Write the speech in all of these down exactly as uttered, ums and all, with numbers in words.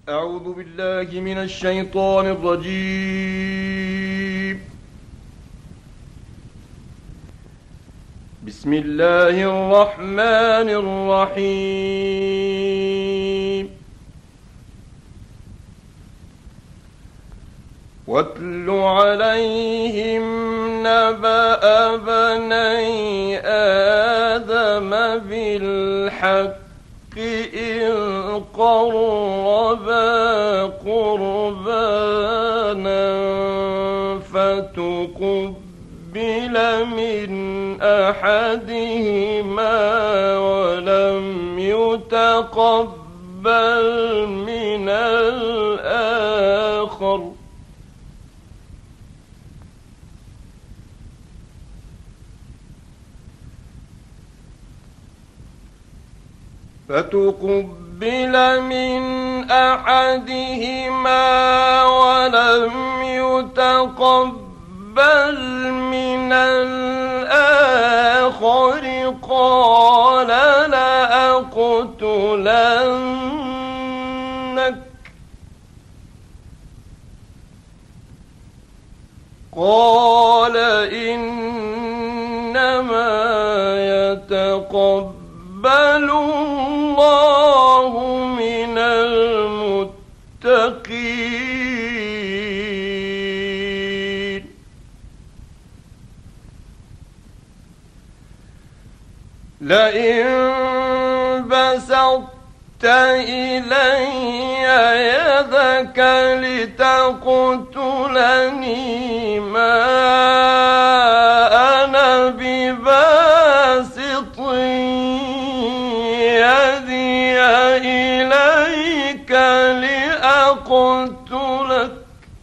أعوذ بالله من الشيطان الرجيم. بسم الله الرحمن الرحيم. واتل عليهم نبأ بني آدم بالحق إذ قربا قربانا فتقبل من أحدهما ولم يتقبل من الآخر فتقبل من أحدهما ولم يتقبل من الآخر قال لأقتلنك قال إنما يتقبل الله من المتقين. لئن بسطت إلي يدك لتقتلني ما أنا بباسط يدي إليك لأقتلك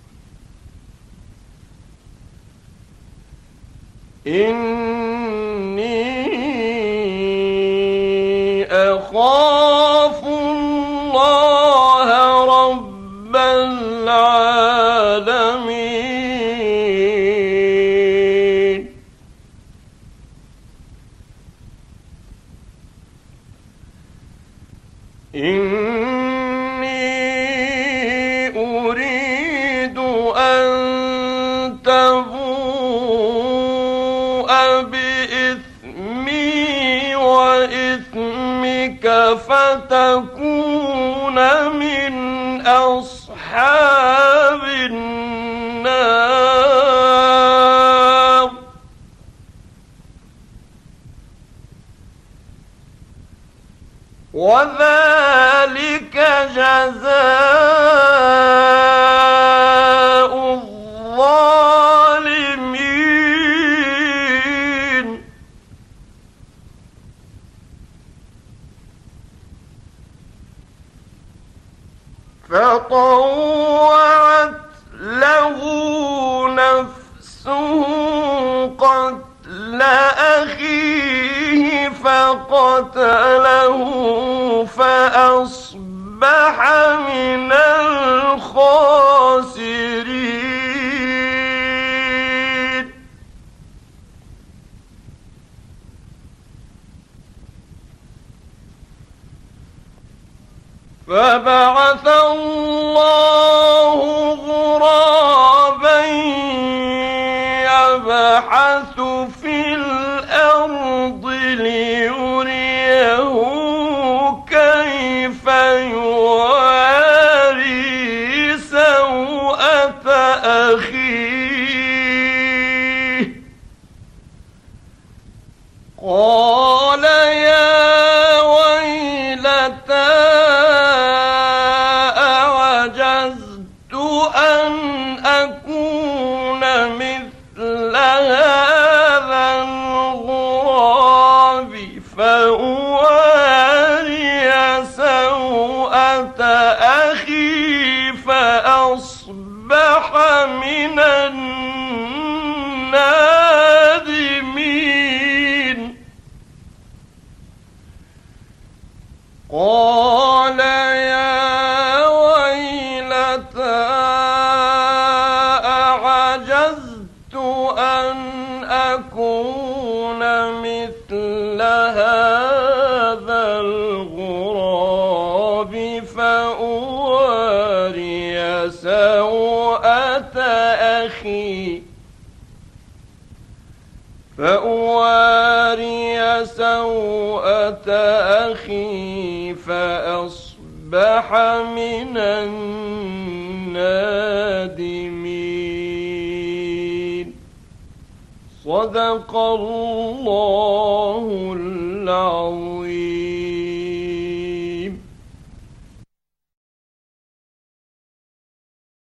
إني أخاف الله رب العالمين. إني أريد أن تبوء بإثمي وإثمك فتكون من أصحاب النار وذلك جزاء الظالمين. فطوعت له نفسه قتل أخيه فقتله فأصبح من الخاسرين. فبعث الله غرابا يبحث في الأرض ليريه كيف يواري سوءة أخيه قال يا ويلتى أعجزت أن أكون مثل هذا الغراب فأواري سوءة أخي فأصبح من النادمين. قال يا ويلتى أعجزت أن أكون مثل هذا الغراب فأواري فأواري سوءة أخي فأصبح من النادمين. صدق الله